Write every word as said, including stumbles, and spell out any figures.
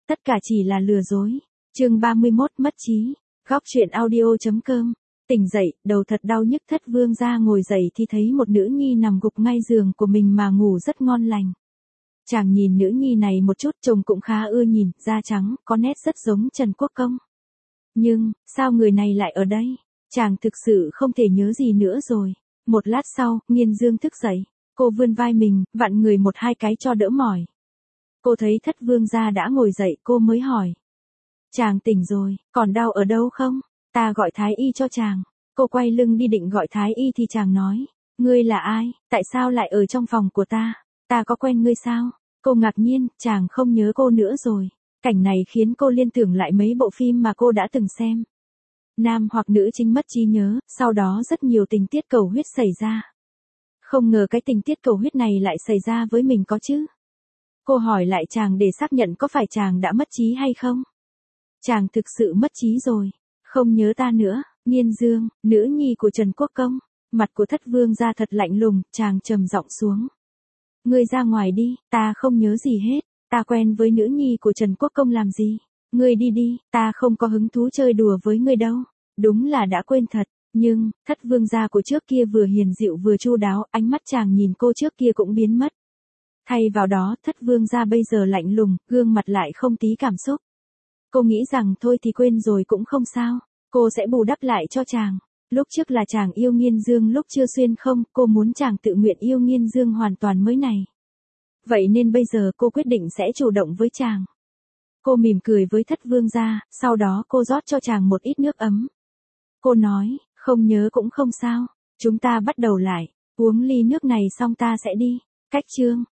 tất cả chỉ là lừa dối. Chương ba mươi mốt mất trí. Góc truyện audio.com. Tỉnh dậy, đầu thật đau nhức, Thất Vương gia ngồi dậy thì thấy một nữ nhi nằm gục ngay giường của mình mà ngủ rất ngon lành. Chàng nhìn nữ nhi này một chút, trông cũng khá ưa nhìn, da trắng, có nét rất giống Trần Quốc Công. Nhưng, sao người này lại ở đây? Chàng thực sự không thể nhớ gì nữa rồi. Một lát sau, Nghiên Dương thức dậy. Cô vươn vai mình, vặn người một hai cái cho đỡ mỏi. Cô thấy Thất Vương gia đã ngồi dậy, cô mới hỏi. Chàng tỉnh rồi, còn đau ở đâu không? Ta gọi thái y cho chàng. Cô quay lưng đi định gọi thái y thì chàng nói. Ngươi là ai, tại sao lại ở trong phòng của ta? Ta có quen ngươi sao? Cô ngạc nhiên, chàng không nhớ cô nữa rồi. Cảnh này khiến cô liên tưởng lại mấy bộ phim mà cô đã từng xem. Nam hoặc nữ chính mất trí nhớ, sau đó rất nhiều tình tiết cầu huyết xảy ra. Không ngờ cái tình tiết cầu huyết này lại xảy ra với mình có chứ. Cô hỏi lại chàng để xác nhận có phải chàng đã mất trí hay không. Chàng thực sự mất trí rồi, không nhớ ta nữa. Nghiên Dương, nữ nhi của Trần Quốc Công. Mặt của Thất Vương gia thật lạnh lùng, chàng trầm giọng xuống. Ngươi ra ngoài đi, ta không nhớ gì hết, ta quen với nữ nhi của Trần Quốc Công làm gì. Ngươi đi đi, ta không có hứng thú chơi đùa với ngươi đâu. Đúng là đã quên thật, nhưng, Thất Vương gia của trước kia vừa hiền dịu vừa chu đáo, ánh mắt chàng nhìn cô trước kia cũng biến mất. Thay vào đó, Thất Vương gia bây giờ lạnh lùng, gương mặt lại không tí cảm xúc. Cô nghĩ rằng thôi thì quên rồi cũng không sao, cô sẽ bù đắp lại cho chàng. Lúc trước là chàng yêu Nghiên Dương lúc chưa xuyên không, cô muốn chàng tự nguyện yêu Nghiên Dương hoàn toàn mới này. Vậy nên bây giờ cô quyết định sẽ chủ động với chàng. Cô mỉm cười với Thất Vương gia, sau đó cô rót cho chàng một ít nước ấm. Cô nói, không nhớ cũng không sao, chúng ta bắt đầu lại, uống ly nước này xong ta sẽ đi. Cách chương,